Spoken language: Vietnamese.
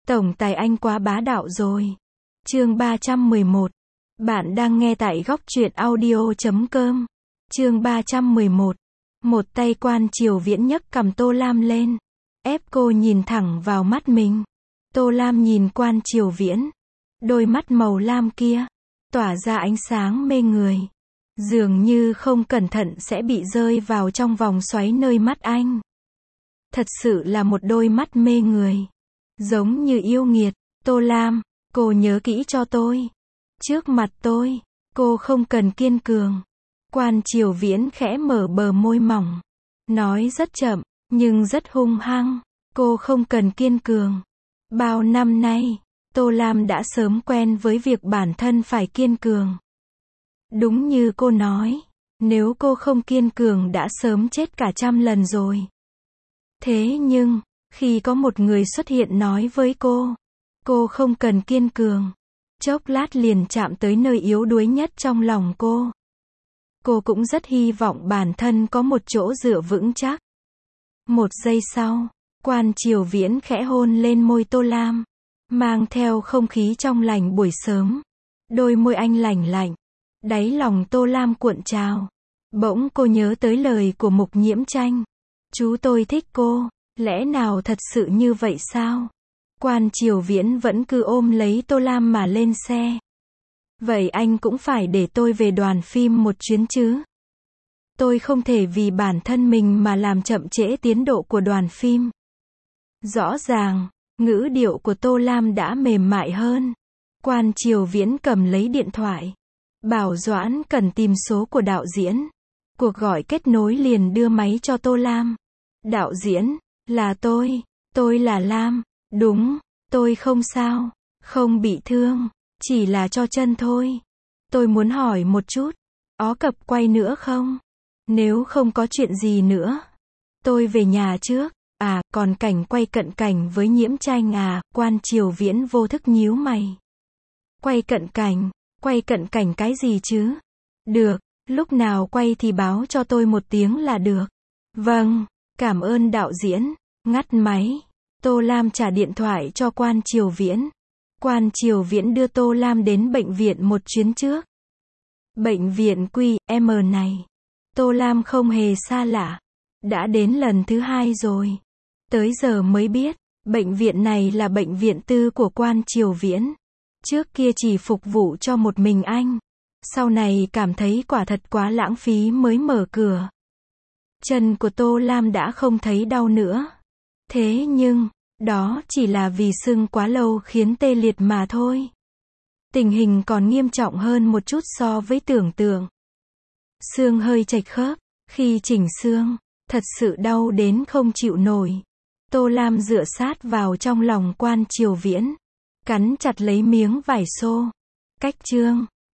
Tổng tài anh quá bá đạo rồi. Chương 311. Bạn đang nghe tại góc truyện audio.com. Chương 311. Một tay Quan Triều Viễn nhấc cằm Tô Lam lên, ép cô nhìn thẳng vào mắt mình. Tô Lam nhìn Quan Triều Viễn, đôi mắt màu lam kia tỏa ra ánh sáng mê người, dường như không cẩn thận sẽ bị rơi vào trong vòng xoáy nơi mắt anh. Thật sự là một đôi mắt mê người, giống như yêu nghiệt. Tô Lam, cô nhớ kỹ cho tôi. Trước mặt tôi, cô không cần kiên cường. Quan Triều Viễn khẽ mở bờ môi mỏng, nói rất chậm, nhưng rất hung hăng. Cô không cần kiên cường. Bao năm nay, Tô Lam đã sớm quen với việc bản thân phải kiên cường. Đúng như cô nói, nếu cô không kiên cường đã sớm chết cả 100 lần rồi. Thế nhưng, khi có một người xuất hiện nói với cô không cần kiên cường, chốc lát liền chạm tới nơi yếu đuối nhất trong lòng cô. Cô cũng rất hy vọng bản thân có một chỗ dựa vững chắc. Một giây sau, Quan Triều Viễn khẽ hôn lên môi Tô Lam, mang theo không khí trong lành buổi sớm. Đôi môi anh lành lạnh, đáy lòng Tô Lam cuộn trào. Bỗng cô nhớ tới lời của Mục Nhiễm Tranh. Chú tôi thích cô, lẽ nào thật sự như vậy sao? Quan Triều Viễn vẫn cứ ôm lấy Tô Lam mà lên xe. Vậy anh cũng phải để tôi về đoàn phim một chuyến chứ? Tôi không thể vì bản thân mình mà làm chậm trễ tiến độ của đoàn phim. Rõ ràng, ngữ điệu của Tô Lam đã mềm mại hơn. Quan Triều Viễn cầm lấy điện thoại, bảo Doãn cần tìm số của đạo diễn. Cuộc gọi kết nối liền đưa máy cho Tô Lam. Đạo diễn, là tôi là Lam. Đúng, tôi không sao, không bị thương, chỉ là cho chân thôi. Tôi muốn hỏi một chút, có cặp quay nữa không? Nếu không có chuyện gì nữa, tôi về nhà trước. À, còn cảnh quay cận cảnh với Nhiễm Tranh à? Quan Triều Viễn vô thức nhíu mày. Quay cận cảnh cái gì chứ? Được, lúc nào quay thì báo cho tôi một tiếng là được. Vâng, cảm ơn đạo diễn. Ngắt máy, Tô Lam trả điện thoại cho Quan Triều Viễn. Quan Triều Viễn đưa Tô Lam đến bệnh viện một chuyến trước. Bệnh viện QM này, Tô Lam không hề xa lạ. Đã đến lần thứ 2 rồi. Tới giờ mới biết, bệnh viện này là bệnh viện tư của Quan Triều Viễn. Trước kia chỉ phục vụ cho một mình anh. Sau này cảm thấy quả thật quá lãng phí mới mở cửa. Chân của Tô Lam đã không thấy đau nữa. Thế nhưng, đó chỉ là vì sưng quá lâu khiến tê liệt mà thôi. Tình hình còn nghiêm trọng hơn một chút so với tưởng tượng. Xương hơi chệch khớp, khi chỉnh xương, thật sự đau đến không chịu nổi. Tô Lam dựa sát vào trong lòng Quan Triều Viễn, cắn chặt lấy miếng vải xô. Cách chương